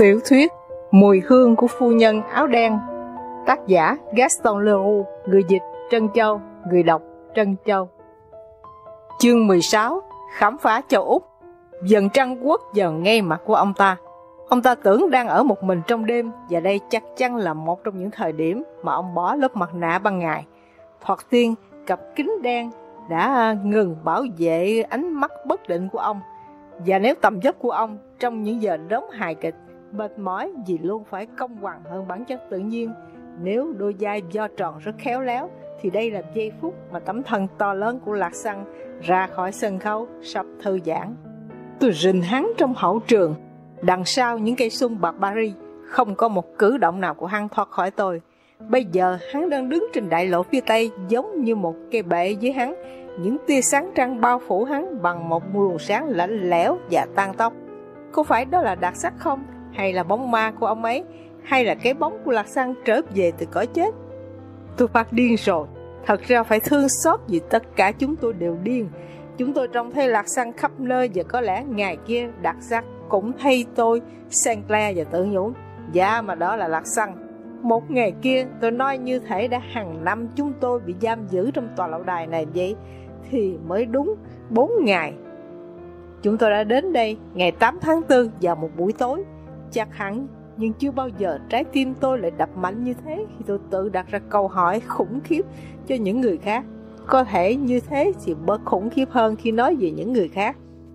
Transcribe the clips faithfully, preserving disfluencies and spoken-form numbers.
Tiểu thuyết Mùi hương của phu nhân áo đen. Tác giả Gaston Leroux. Người dịch Trân Châu. Người đọc Trân Châu. Chương mười sáu. Khám phá châu Úc. Dần trăng quốc giờ ngay mặt của ông ta. Ông ta tưởng đang ở một mình trong đêm, và đây chắc chắn là một trong những thời điểm mà ông bỏ lớp mặt nạ ban ngày. Thoạt tiên, cặp kính đen đã ngừng bảo vệ ánh mắt bất định của ông. Và nếu tầm vóc của ông trong những giờ đóng hài kịch mệt mỏi vì luôn phải công bằng hơn bản chất tự nhiên, nếu đôi vai vo tròn rất khéo léo, thì đây là giây phút mà tấm thân to lớn của Lạc Săng ra khỏi sân khấu sắp thư giãn. Tôi rình hắn trong hậu trường, đằng sau những cây sung bạc Paris, không có một cử động nào của hắn thoát khỏi tôi. Bây giờ hắn đang đứng trên đại lộ phía tây, giống như một cây bệ dưới hắn. Những tia sáng trăng bao phủ hắn bằng một luồng sáng lạnh lẽo và tan tóc. Có phải đó là đặc sắc không? Hay là bóng ma của ông ấy? Hay là cái bóng của Lạc Săng trở về từ cõi chết? Tôi phát điên rồi. Thật ra phải thương xót vì tất cả chúng tôi đều điên. Chúng tôi trông thấy Lạc Săng khắp nơi, và có lẽ ngày kia đặc sắc cũng thay tôi Saint Clair và tự nhủ, dạ mà đó là Lạc Săng. Một ngày kia tôi nói như thể đã hàng năm chúng tôi bị giam giữ trong tòa lâu đài này vậy, thì mới đúng bốn ngày. Chúng tôi đã đến đây ngày tám tháng tư vào một buổi tối. Chắc hẳn, nhưng chưa bao giờ trái tim tôi lại đập mạnh như thế khi tôi tự đặt ra câu hỏi khủng khiếp cho những người khác. Có thể như thế thì bớt khủng khiếp hơn khi nói về những người khác.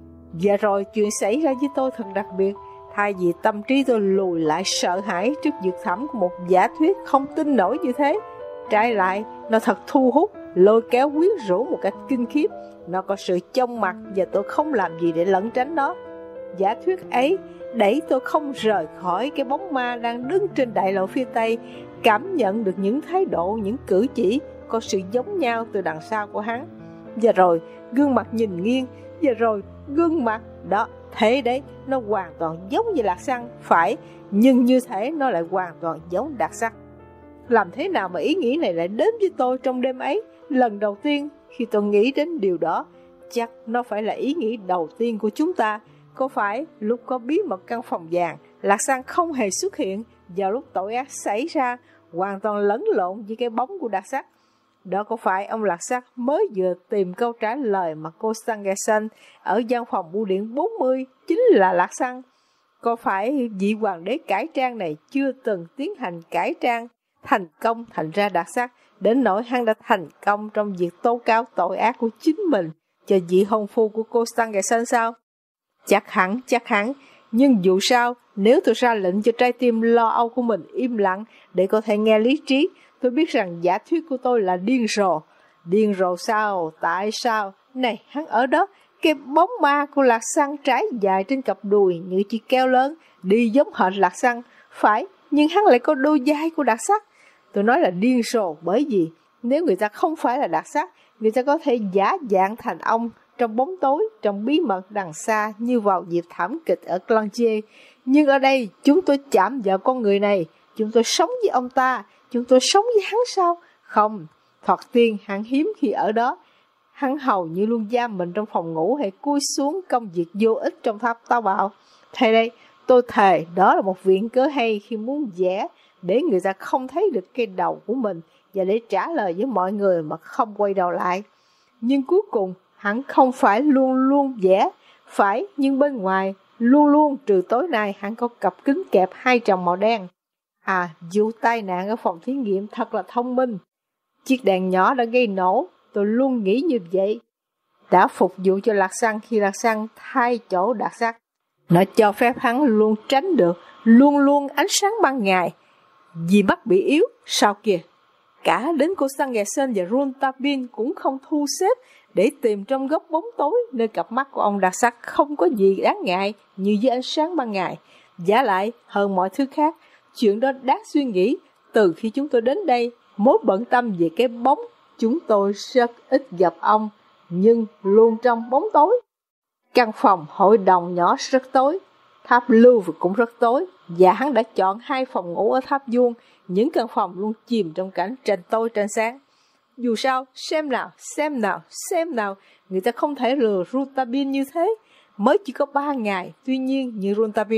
Và rồi chuyện xảy ra với tôi thật đặc biệt. Thay vì tâm trí tôi lùi lại sợ hãi trước vực thẳm của một giả thuyết không tin nổi như thế, trái lại nó thật thu hút, lôi kéo quyến rũ một cách kinh khiếp. Nó có sự chông mặt, và tôi không làm gì để lẩn tránh nó. Giả thuyết ấy đẩy tôi không rời khỏi cái bóng ma đang đứng trên đại lộ phía tây, cảm nhận được những thái độ, những cử chỉ có sự giống nhau từ đằng sau của hắn. Và rồi gương mặt nhìn nghiêng, và rồi gương mặt đó, thế đấy, nó hoàn toàn giống như Lạc Săng, phải, nhưng như thế nó lại hoàn toàn giống đặc sắc. Làm thế nào mà ý nghĩ này lại đến với tôi trong đêm ấy? Lần đầu tiên khi tôi nghĩ đến điều đó, chắc nó phải là ý nghĩ đầu tiên của chúng ta. Có phải lúc có bí mật căn phòng vàng, Lạc Săng không hề xuất hiện vào lúc tội ác xảy ra, hoàn toàn lẫn lộn với cái bóng của đặc sắc? Đó có phải ông Lạc Sắc mới vừa tìm câu trả lời mà cô Stangerson ở văn phòng bưu điện bốn mươi chính là Lạc Săng? Có phải vị hoàng đế cải trang này chưa từng tiến hành cải trang thành công thành ra đặc sắc, đến nỗi hắn đã thành công trong việc tố cáo tội ác của chính mình cho vị hôn phu của cô Stangerson sao? Chắc hẳn, chắc hẳn. Nhưng dù sao, nếu tôi ra lệnh cho trái tim lo âu của mình im lặng để có thể nghe lý trí, tôi biết rằng giả thuyết của tôi là điên rồ. Điên rồ sao? Tại sao? Này, hắn ở đó, cái bóng ma của Lạc Săng trải dài trên cặp đùi như chiếc keo lớn, đi giống hệt Lạc Săng. Phải, nhưng hắn lại có đôi vai của đặc sắc. Tôi nói là điên rồ bởi vì nếu người ta không phải là đặc sắc, người ta có thể giả dạng thành ông trong bóng tối, trong bí mật đằng xa như vào dịp thảm kịch ở Clantier. Nhưng ở đây, chúng tôi chạm vào con người này, chúng tôi sống với ông ta. Chúng tôi sống với hắn sao? Không, thoạt tiên hắn hiếm khi ở đó. Hắn hầu như luôn giam mình trong phòng ngủ hay cúi xuống công việc vô ích trong tháp táo bạo. Thay đây, tôi thề đó là một viện cớ hay khi muốn vẽ để người ta không thấy được cái đầu của mình, và để trả lời với mọi người mà không quay đầu lại. Nhưng cuối cùng, hắn không phải luôn luôn vẽ. Phải, nhưng bên ngoài, luôn luôn trừ tối nay hắn có cặp kính kẹp hai tròng màu đen. À, vụ tai nạn ở phòng thí nghiệm thật là thông minh. Chiếc đèn nhỏ đã gây nổ, tôi luôn nghĩ như vậy. Đã phục vụ cho Lạc Săng khi Lạc Săng thay chỗ đặc sắc. Nó cho phép hắn luôn tránh được, luôn luôn ánh sáng ban ngày. Vì mắt bị yếu, sao kìa? Cả đến cô Stangerson và Rontabin cũng không thu xếp để tìm trong góc bóng tối nơi cặp mắt của ông đặc sắc không có gì đáng ngại như với ánh sáng ban ngày. Giả lại, hơn mọi thứ khác, chuyện đó đáng suy nghĩ. Từ khi chúng tôi đến đây, mối bận tâm về cái bóng, chúng tôi rất ít gặp ông, nhưng luôn trong bóng tối. Căn phòng hội đồng nhỏ rất tối, tháp Louvre cũng rất tối, và hắn đã chọn hai phòng ngủ ở tháp vuông. Những căn phòng luôn chìm trong cảnh tranh tối tranh sáng. Dù sao, xem nào, xem nào, xem nào, người ta không thể lừa Rontabin như thế. Mới chỉ có ba ngày, tuy nhiên như Rontabin nói,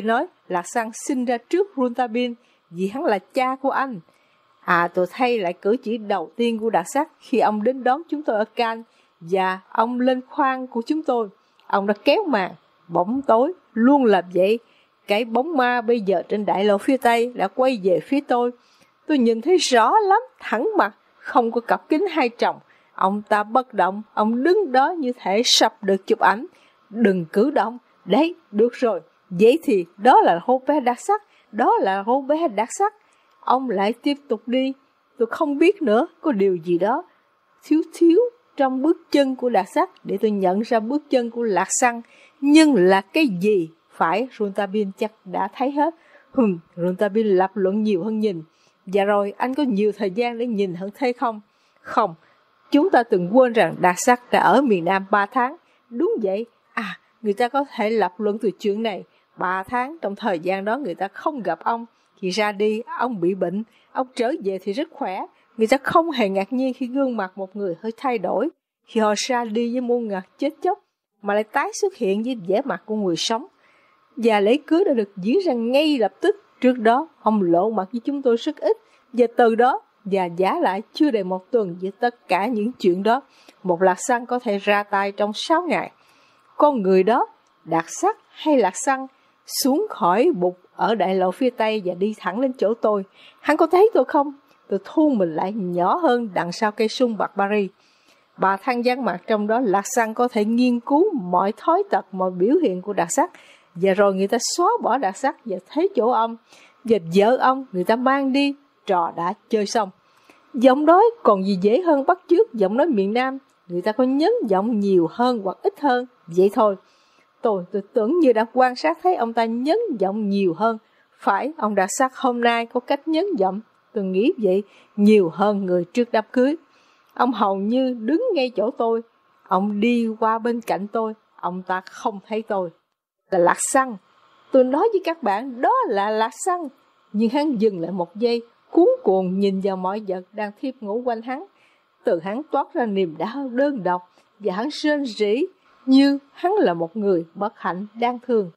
Lạc Sang sinh ra trước Rontabin vì hắn là cha của anh. À, tôi thấy lại cử chỉ đầu tiên của Đạt Sắc khi ông đến đón chúng tôi ở Cannes và ông lên khoang của chúng tôi. Ông đã kéo màn, bóng tối, luôn làm vậy. Cái bóng ma bây giờ trên đại lộ phía Tây đã quay về phía tôi. Tôi nhìn thấy rõ lắm, thẳng mặt, không có cặp kính hai tròng. Ông ta bất động, ông đứng đó như thể sắp được chụp ảnh. Đừng cử động, đấy, được rồi. Vậy thì đó là Robert Đạt Sắc, đó là Robert Đạt Sắc. Ông lại tiếp tục đi. Tôi không biết nữa, có điều gì đó thiếu thiếu trong bước chân của Đạt Sắc để tôi nhận ra bước chân của Lạc Sang. Nhưng là cái gì? Phải, Rontabin chắc đã thấy hết. Hừm, Rontabin lập luận nhiều hơn nhìn. Dạ rồi, anh có nhiều thời gian để nhìn hơn thế không? Không, chúng ta từng quên rằng Đạt Sắc đã ở miền Nam ba tháng. Đúng vậy, à, người ta có thể lập luận từ chuyện này. Ba tháng, trong thời gian đó người ta không gặp ông. Khi ra đi, ông bị bệnh, ông trở về thì rất khỏe. Người ta không hề ngạc nhiên khi gương mặt một người hơi thay đổi. Khi họ ra đi với muôn ngạt chết chóc, mà lại tái xuất hiện với vẻ mặt của người sống. Và lễ cưới đã được diễn ra ngay lập tức. Trước đó, ông lộ mặt với chúng tôi rất ít. Và từ đó, và giả lại chưa đầy một tuần với tất cả những chuyện đó, một Lạc Sang có thể ra tay trong sáu ngày. Con người đó, Đạt Sắc hay Lạc Sang, xuống khỏi bục ở đại lộ phía Tây và đi thẳng lên chỗ tôi. Hắn có thấy tôi không? Tôi thu mình lại nhỏ hơn đằng sau cây sung bạc Paris. Bà than vắng mặt trong đó, Lạc Sang có thể nghiên cứu mọi thói tật, mọi biểu hiện của Đạt Sắc. Và rồi người ta xóa bỏ Đạt Sắc và thấy chỗ ông. Và vợ ông người ta mang đi, trò đã chơi xong. Giọng nói còn gì dễ hơn bắt chước giọng nói miền Nam. Người ta có nhấn giọng nhiều hơn hoặc ít hơn, vậy thôi. Tôi, tôi tưởng như đã quan sát thấy ông ta nhấn giọng nhiều hơn. Phải, ông Đạt Sắc hôm nay có cách nhấn giọng, tôi nghĩ vậy, nhiều hơn người trước đám cưới. Ông hầu như đứng ngay chỗ tôi. Ông đi qua bên cạnh tôi, ông ta không thấy tôi. Là Lạc Sang. Tôi nói với các bạn, đó là Lạc Sang. Nhưng hắn dừng lại một giây, cuống cuồng nhìn vào mọi vật đang thiếp ngủ quanh hắn. Từ hắn toát ra niềm đau đơn độc, và hắn rên rỉ như hắn là một người bất hạnh đáng thương.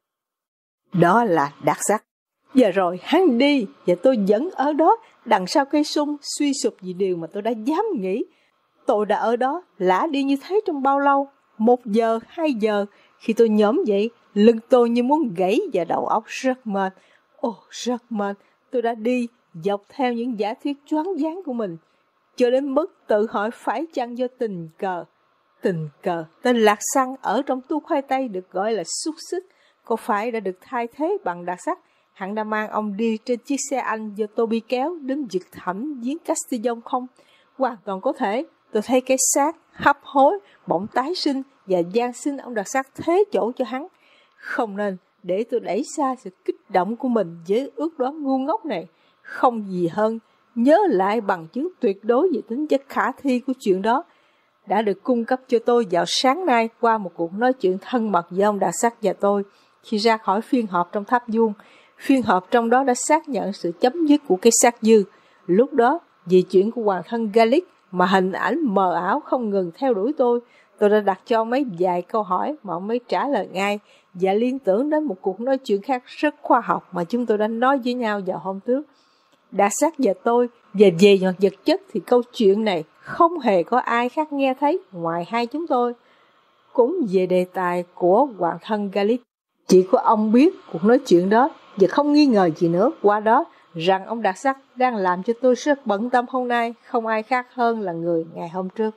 Đó là Đạt Sắc. Giờ rồi hắn đi, và tôi vẫn ở đó, đằng sau cây sung, suy sụp vì điều mà tôi đã dám nghĩ. Tôi đã ở đó, lả đi như thế trong bao lâu? Một giờ, hai giờ, khi tôi nhóm dậy, lưng tôi như muốn gãy và đầu óc rất mệt. Ồ, rất mệt. Tôi đã đi, dọc theo những giả thuyết choáng váng của mình, cho đến mức tự hỏi phải chăng do tình cờ. Tình cờ, tên Lạc Sang ở trong tu khoai tây được gọi là xúc xích, có phải đã được thay thế bằng Đạt Sắc? Hắn đã mang ông đi trên chiếc xe Anh do Toby kéo đến vực thẳm giếng Castillon không? Hoàn toàn có thể. Tôi thấy cái xác hấp hối, bỗng tái sinh và gian xin ông Đạt Sắc thế chỗ cho hắn. Không nên để tôi đẩy xa sự kích động của mình với ước đoán ngu ngốc này. Không gì hơn nhớ lại bằng chứng tuyệt đối về tính chất khả thi của chuyện đó đã được cung cấp cho tôi vào sáng nay qua một cuộc nói chuyện thân mật với ông Đạt Sắc và tôi khi ra khỏi phiên họp trong tháp vuông. Phiên họp trong đó đã xác nhận sự chấm dứt của cái xác dư. Lúc đó, vì chuyện của hoàng thân Gallic mà hình ảnh mờ ảo không ngừng theo đuổi tôi, tôi đã đặt cho mấy vài câu hỏi mà ông ấy trả lời ngay và liên tưởng đến một cuộc nói chuyện khác rất khoa học mà chúng tôi đã nói với nhau vào hôm trước. Đạt Sắc và tôi, về về mặt vật chất thì câu chuyện này không hề có ai khác nghe thấy ngoài hai chúng tôi. Cũng về đề tài của hoàng thân Gallic, chỉ có ông biết cuộc nói chuyện đó và không nghi ngờ gì nữa qua đó rằng ông Đạt Sắc đang làm cho tôi rất bận tâm hôm nay, không ai khác hơn là người ngày hôm trước.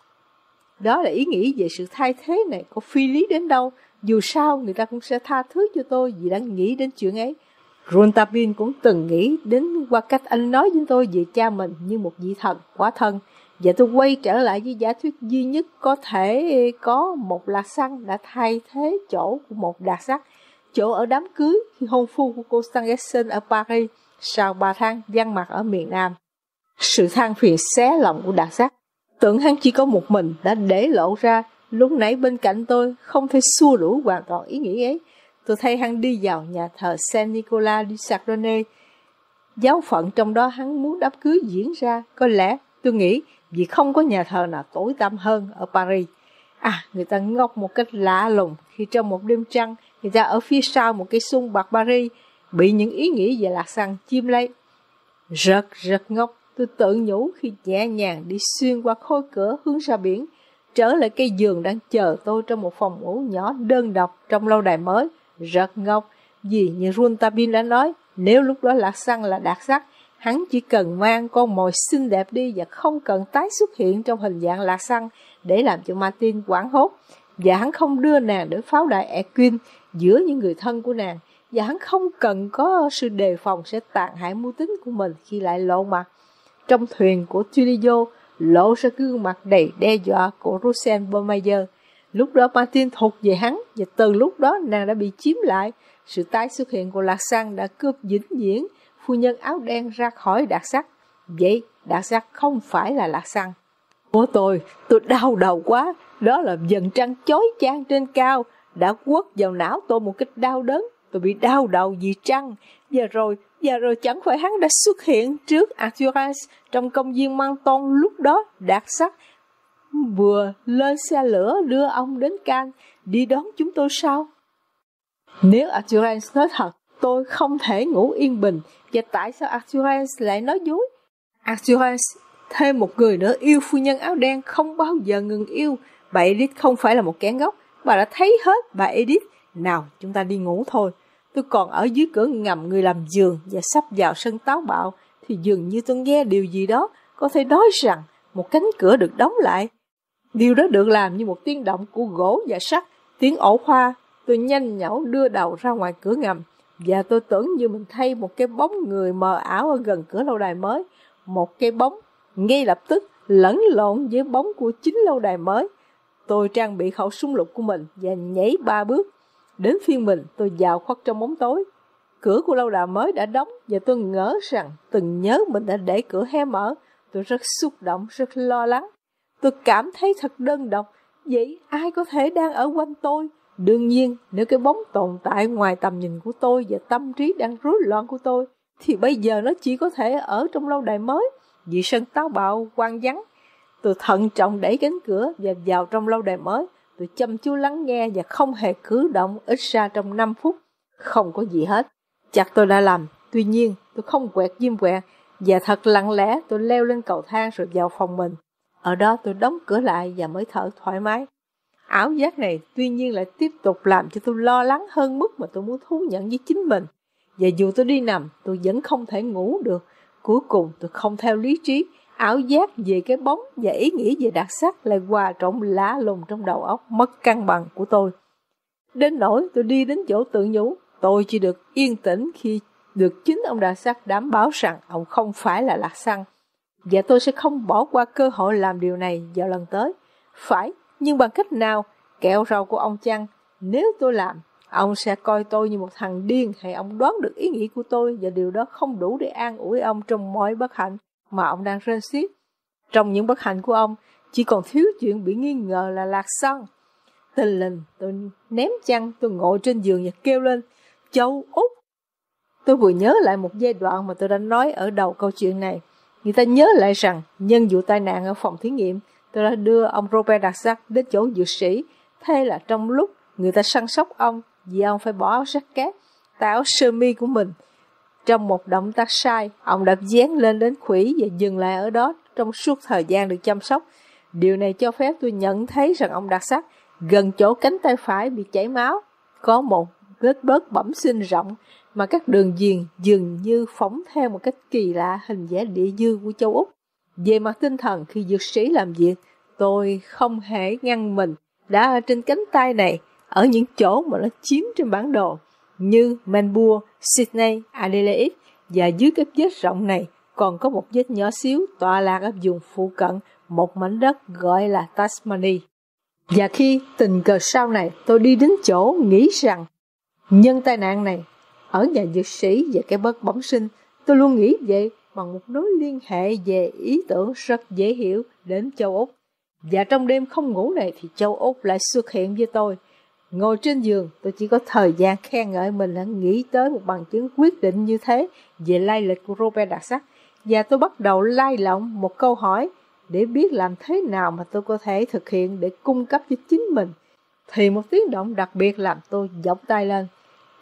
Đó là ý nghĩ về sự thay thế này có phi lý đến đâu, dù sao người ta cũng sẽ tha thứ cho tôi vì đã nghĩ đến chuyện ấy. Rontabin cũng từng nghĩ đến qua cách anh nói với tôi về cha mình như một vị thần, quá thân. Và tôi quay trở lại với giả thuyết duy nhất có thể có một Lạc Sang đã thay thế chỗ của một Đạt Sắc, chỗ ở đám cưới khi hôn phu của cô Stangerson ở Paris sau ba tháng vắng mặt ở miền Nam. Sự than phiền xé lòng của Đạt Sắc, tưởng hắn chỉ có một mình đã để lộ ra lúc nãy bên cạnh tôi, không thể xua đuổi hoàn toàn ý nghĩ ấy. Tôi thấy hắn đi vào nhà thờ Saint Nicolas du Chardonnay. Giáo phận trong đó hắn muốn đám cưới diễn ra, có lẽ tôi nghĩ vì không có nhà thờ nào tối tăm hơn ở Paris. À, người ta ngốc một cách lạ lùng khi trong một đêm trăng, người ta ở phía sau một cây sung bạc Paris, bị những ý nghĩ về lạc xăng chiếm lấy. Rất rất ngốc, tôi tự nhủ khi nhẹ nhàng đi xuyên qua khối cửa hướng ra biển, trở lại cây giường đang chờ tôi trong một phòng ngủ nhỏ đơn độc trong lâu đài mới. Rất ngốc, vì như Rontabin đã nói, nếu lúc đó lạc xăng là đặc sắc, hắn chỉ cần mang con mồi xinh đẹp đi và không cần tái xuất hiện trong hình dạng lạc xăng để làm cho Martin hoảng hốt. Và hắn không đưa nàng đến pháo đài Erquin giữa những người thân của nàng. Và hắn không cần có sự đề phòng sẽ tàn hại mưu tính của mình khi lại lộ mặt. Trong thuyền của Tulio lộ ra gương mặt đầy đe dọa của Rosenbaumeier. Lúc đó Martin thuộc về hắn, và từ lúc đó nàng đã bị chiếm lại. Sự tái xuất hiện của lạc xăng đã cướp vĩnh viễn phu nhân áo đen ra khỏi đặc sắc. Vậy đặc sắc không phải là lạc xăng. Của tôi, tôi đau đầu quá. Đó là vầng trăng chói chang trên cao đã quất vào não tôi một cách đau đớn. Tôi bị đau đầu vì trăng. Và rồi, và rồi chẳng phải hắn đã xuất hiện trước Arthurance trong công viên Menton lúc đó đặc sắc vừa lên xe lửa đưa ông đến Cannes đi đón chúng tôi sao? Nếu Arthurance nói thật, tôi không thể ngủ yên bình. Và tại sao Arthurance lại nói dối? Arthurance thêm một người nữa yêu phu nhân áo đen không bao giờ ngừng yêu. Bà Edith không phải là một kẻ ngốc. Bà đã thấy hết bà Edith. Nào, chúng ta đi ngủ thôi. Tôi còn ở dưới cửa ngầm người làm giường và sắp vào sân táo bạo thì dường như tôi nghe điều gì đó có thể nói rằng một cánh cửa được đóng lại. Điều đó được làm như một tiếng động của gỗ và sắt, tiếng ổ hoa. Tôi nhanh nhảu đưa đầu ra ngoài cửa ngầm và tôi tưởng như mình thấy một cái bóng người mờ ảo ở gần cửa lâu đài mới. Một cái bóng ngay lập tức lẫn lộn với bóng của chính lâu đài mới. Tôi trang bị khẩu súng lục của mình và nhảy ba bước. Đến phiên mình, tôi vào khuất trong bóng tối. Cửa của lâu đài mới đã đóng và tôi ngỡ rằng từng nhớ mình đã để cửa hé mở. Tôi rất xúc động, rất lo lắng. Tôi cảm thấy thật đơn độc. Vậy ai có thể đang ở quanh tôi? Đương nhiên, nếu cái bóng tồn tại ngoài tầm nhìn của tôi và tâm trí đang rối loạn của tôi, thì bây giờ nó chỉ có thể ở trong lâu đài mới, vì sân táo bạo hoang vắng. Tôi thận trọng đẩy cánh cửa và vào trong lâu đài mới. Tôi chăm chú lắng nghe và không hề cử động ít ra trong năm phút. Không có gì hết. Chắc tôi đã làm. Tuy nhiên, tôi không quẹt diêm quẹt. Và thật lặng lẽ tôi leo lên cầu thang rồi vào phòng mình. Ở đó tôi đóng cửa lại và mới thở thoải mái. Ảo giác này tuy nhiên lại tiếp tục làm cho tôi lo lắng hơn mức mà tôi muốn thú nhận với chính mình. Và dù tôi đi nằm, tôi vẫn không thể ngủ được. Cuối cùng tôi không theo lý trí. Ảo giác về cái bóng và ý nghĩ về đặc sắc lại hòa trộn lạ lùng trong đầu óc mất cân bằng của tôi. Đến nỗi tôi đi đến chỗ tự nhủ, tôi chỉ được yên tĩnh khi được chính ông đặc sắc đảm bảo rằng ông không phải là lạc xăng. Và tôi sẽ không bỏ qua cơ hội làm điều này vào lần tới. Phải, nhưng bằng cách nào? Kẹo rau của ông chăng? Nếu tôi làm, ông sẽ coi tôi như một thằng điên hay ông đoán được ý nghĩ của tôi và điều đó không đủ để an ủi ông trong mọi bất hạnh mà ông đang rên xiết. Trong những bất hạnh của ông, chỉ còn thiếu chuyện bị nghi ngờ là lạc xăng. Tình lình, tôi ném chăn, tôi ngồi trên giường và kêu lên, Châu Úc! Tôi vừa nhớ lại một giai đoạn mà tôi đã nói ở đầu câu chuyện này. Người ta nhớ lại rằng, nhân vụ tai nạn ở phòng thí nghiệm, tôi đã đưa ông Robert Darzac đến chỗ dược sĩ. Thế là trong lúc người ta săn sóc ông, vì ông phải bỏ áo jacket, tay áo sơ mi của mình. Trong một động tác sai, ông đã dán lên đến khuỷu và dừng lại ở đó trong suốt thời gian được chăm sóc. Điều này cho phép tôi nhận thấy rằng ông Darzac gần chỗ cánh tay phải bị chảy máu, có một vết bớt bẩm sinh rộng mà các đường viền dường như phóng theo một cách kỳ lạ hình vẽ địa dư của châu Úc. Về mặt tinh thần, khi dược sĩ làm việc, tôi không hề ngăn mình đã ở trên cánh tay này, ở những chỗ mà nó chiếm trên bản đồ, như Melbourne, Sydney, Adelaide, và dưới cái vết rộng này còn có một vết nhỏ xíu tọa lạc ở vùng phụ cận một mảnh đất gọi là Tasmania. Và khi tình cờ sau này tôi đi đến chỗ nghĩ rằng nhân tai nạn này ở nhà dược sĩ và cái bớt bẩm sinh, tôi luôn nghĩ vậy bằng một nối liên hệ về ý tưởng rất dễ hiểu đến châu Úc. Và trong đêm không ngủ này thì châu Úc lại xuất hiện với tôi. Ngồi trên giường, tôi chỉ có thời gian khen ngợi mình đã nghĩ tới một bằng chứng quyết định như thế về lai lịch của Robert Darzac. Và tôi bắt đầu lai lộng một câu hỏi để biết làm thế nào mà tôi có thể thực hiện để cung cấp cho chính mình. Thì một tiếng động đặc biệt làm tôi giọng tay lên.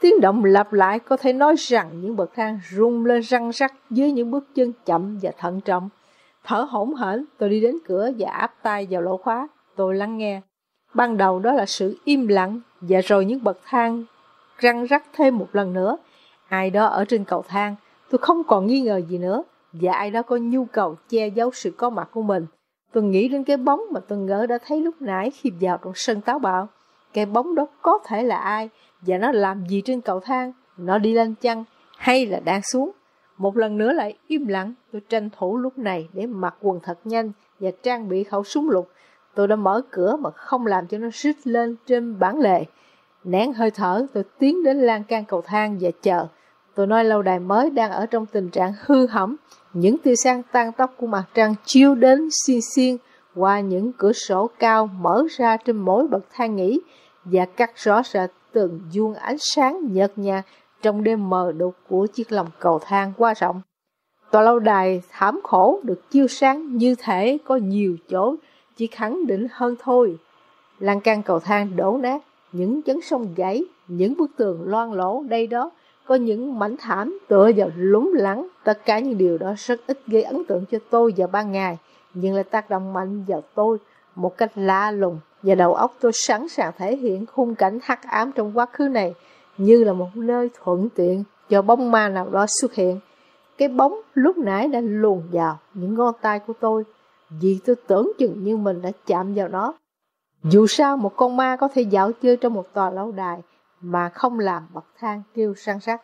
Tiếng động lặp lại có thể nói rằng những bậc thang rung lên răng rắc dưới những bước chân chậm và thận trọng. Thở hổn hển, tôi đi đến cửa và áp tay vào lỗ khóa. Tôi lắng nghe. Ban đầu đó là sự im lặng, và rồi những bậc thang răng rắc thêm một lần nữa. Ai đó ở trên cầu thang, tôi không còn nghi ngờ gì nữa, và ai đó có nhu cầu che giấu sự có mặt của mình. Tôi nghĩ đến cái bóng mà tôi ngỡ đã thấy lúc nãy khi vào trong sân táo bạo. Cái bóng đó có thể là ai, và nó làm gì trên cầu thang? Nó đi lên chăng, hay là đang xuống? Một lần nữa lại im lặng. Tôi tranh thủ lúc này để mặc quần thật nhanh và trang bị khẩu súng lục. Tôi đã mở cửa mà không làm cho nó rít lên trên bản lề. Nén hơi thở, tôi tiến đến lan can cầu thang và chờ. Tôi nói lâu đài mới đang ở trong tình trạng hư hỏng. Những tia sáng tan tóc của mặt trăng chiếu đến xiên xiên qua những cửa sổ cao mở ra trên mỗi bậc thang nghỉ và cắt rõ rệt từng vuông ánh sáng nhợt nhạt trong đêm mờ đục của chiếc lòng cầu thang quá rộng. Tòa lâu đài thảm khổ được chiếu sáng như thể có nhiều chỗ chỉ khẳng định hơn thôi. Lan can cầu thang đổ nát, những chấn sông gãy, những bức tường loang lổ đây đó, có những mảnh thảm tựa vào lúng lẳng. Tất cả những điều đó rất ít gây ấn tượng cho tôi vào ban ngày, nhưng lại tác động mạnh vào tôi một cách lạ lùng, và đầu óc tôi sẵn sàng thể hiện khung cảnh hắc ám trong quá khứ này như là một nơi thuận tiện cho bóng ma nào đó xuất hiện. Cái bóng lúc nãy đã luồn vào những ngón tay của tôi, vì tôi tưởng chừng như mình đã chạm vào nó. Dù sao một con ma có thể dạo chơi trong một tòa lâu đài mà không làm bậc thang kêu răng rắc.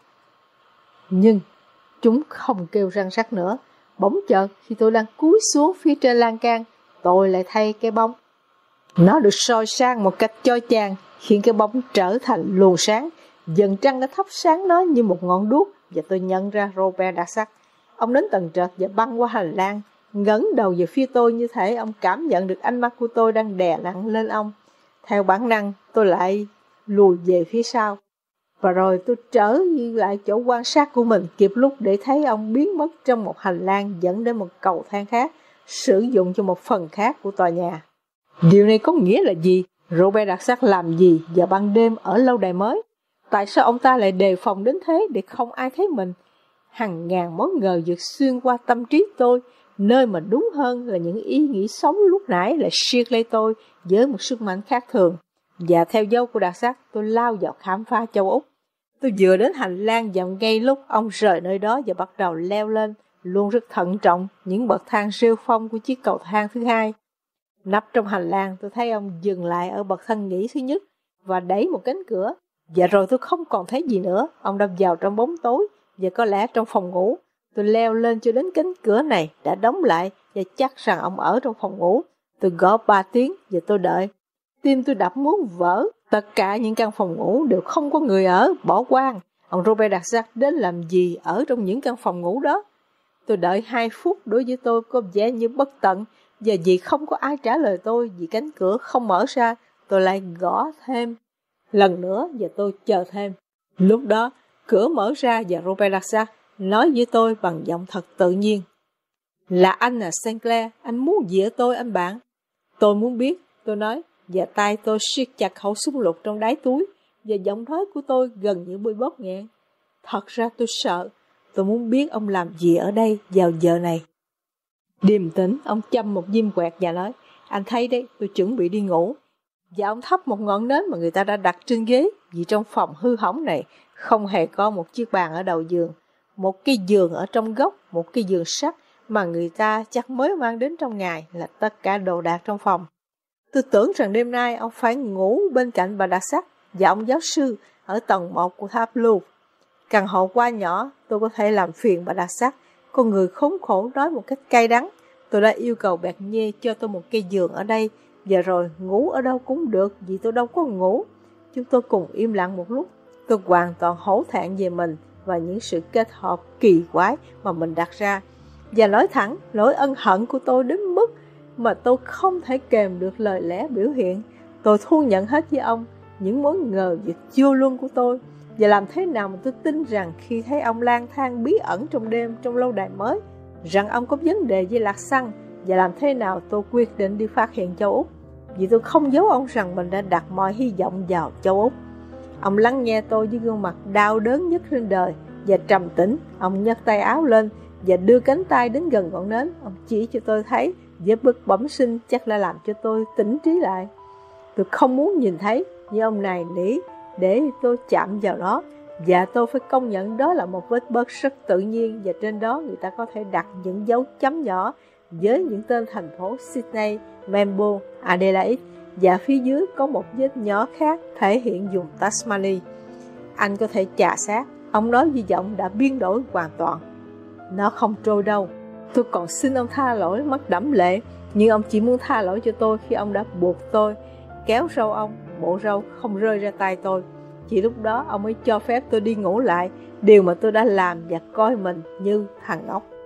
Nhưng chúng không kêu răng rắc nữa. Bỗng chợt khi tôi đang cúi xuống phía trên lan can, tôi lại thấy cái bóng. Nó được soi sang một cách chói chang, khiến cái bóng trở thành luồng sáng. Dần trăng đã thắp sáng nó như một ngọn đuốc, và tôi nhận ra Robert Darzac. Ông đến tầng trệt và băng qua hành lang, ngẩng đầu về phía tôi như thể ông cảm nhận được ánh mắt của tôi đang đè nặng lên ông. Theo bản năng, tôi lại lùi về phía sau. Và rồi tôi trở lại chỗ quan sát của mình kịp lúc để thấy ông biến mất trong một hành lang dẫn đến một cầu thang khác, sử dụng cho một phần khác của tòa nhà. Điều này có nghĩa là gì? Robert Darzac làm gì vào ban đêm ở lâu đài mới? Tại sao ông ta lại đề phòng đến thế để không ai thấy mình? Hàng ngàn món ngờ vực xuyên qua tâm trí tôi, nơi mà đúng hơn là những ý nghĩ sống lúc nãy lại siết lấy tôi với một sức mạnh khác thường. Và theo dấu của Darzac, tôi lao vào khám phá châu Úc. Tôi vừa đến hành lang vào ngay lúc ông rời nơi đó và bắt đầu leo lên, luôn rất thận trọng, những bậc thang rêu phong của chiếc cầu thang thứ hai. Nắp trong hành lang, tôi thấy ông dừng lại ở bậc thang nghỉ thứ nhất và đẩy một cánh cửa. Và rồi tôi không còn thấy gì nữa. Ông đâm vào trong bóng tối và có lẽ trong phòng ngủ. Tôi leo lên cho đến cánh cửa này đã đóng lại và chắc rằng ông ở trong phòng ngủ. Tôi gõ ba tiếng và tôi đợi. Tim tôi đập muốn vỡ. Tất cả những căn phòng ngủ đều không có người ở, bỏ hoang. Ông Robert Darzac đến làm gì ở trong những căn phòng ngủ đó? Tôi đợi hai phút, đối với tôi có vẻ như bất tận. Và vì không có ai trả lời tôi, vì cánh cửa không mở ra, tôi lại gõ thêm lần nữa và tôi chờ thêm. Lúc đó, cửa mở ra và Robert Darzac nói với tôi bằng giọng thật tự nhiên. Là anh à Saint Clair, anh muốn gì ở tôi anh bạn? Tôi muốn biết, tôi nói, và tay tôi siết chặt khẩu súng lục trong đáy túi, và giọng nói của tôi gần như bị bóp nghẹn. Thật ra tôi sợ, tôi muốn biết ông làm gì ở đây vào giờ này. Điềm tĩnh, ông châm một diêm quẹt và nói, anh thấy đấy, tôi chuẩn bị đi ngủ. Và ông thắp một ngọn nến mà người ta đã đặt trên ghế, vì trong phòng hư hỏng này không hề có một chiếc bàn ở đầu giường, một cái giường ở trong góc, một cái giường sắt mà người ta chắc mới mang đến trong ngày là tất cả đồ đạc trong phòng. Tôi tưởng rằng đêm nay ông phải ngủ bên cạnh bà Darzac và ông giáo sư ở tầng một của tháp Louvre. Căn hộ quá nhỏ, tôi có thể làm phiền bà Darzac. Con người khốn khổ nói một cách cay đắng. Tôi đã yêu cầu Bernier cho tôi một cái giường ở đây, và rồi ngủ ở đâu cũng được vì tôi đâu có ngủ. Chúng tôi cùng im lặng một lúc. Tôi hoàn toàn hổ thẹn về mình và những sự kết hợp kỳ quái mà mình đặt ra. Và nói thẳng, nỗi ân hận của tôi đến mức mà tôi không thể kèm được lời lẽ biểu hiện. Tôi thu nhận hết với ông những mối ngờ vực vô luân của tôi. Và làm thế nào mà tôi tin rằng khi thấy ông lang thang bí ẩn trong đêm trong lâu đài mới, rằng ông có vấn đề với lạc xăng, và làm thế nào tôi quyết định đi phát hiện châu Úc, vì tôi không giấu ông rằng mình đã đặt mọi hy vọng vào châu Úc. Ông lắng nghe tôi với gương mặt đau đớn nhất trên đời và trầm tĩnh. Ông nhấc tay áo lên và đưa cánh tay đến gần ngọn nến. Ông chỉ cho tôi thấy vết bứt bẩm sinh chắc đã làm cho tôi tỉnh trí lại. Tôi không muốn nhìn thấy, nhưng ông này nỉ để tôi chạm vào nó, và tôi phải công nhận đó là một vết bớt rất tự nhiên, và trên đó người ta có thể đặt những dấu chấm nhỏ với những tên thành phố Sydney, Melbourne, Adelaide, và phía dưới có một vết nhỏ khác thể hiện vùng Tasmania. Anh có thể chà sát, ông nói với giọng đã biến đổi hoàn toàn. Nó không trôi đâu. Tôi còn xin ông tha lỗi mắt đẫm lệ, nhưng ông chỉ muốn tha lỗi cho tôi khi ông đã buộc tôi kéo râu ông, bộ râu không rơi ra tay tôi. Chỉ lúc đó ông mới cho phép tôi đi ngủ lại, điều mà tôi đã làm và coi mình như thằng ngốc.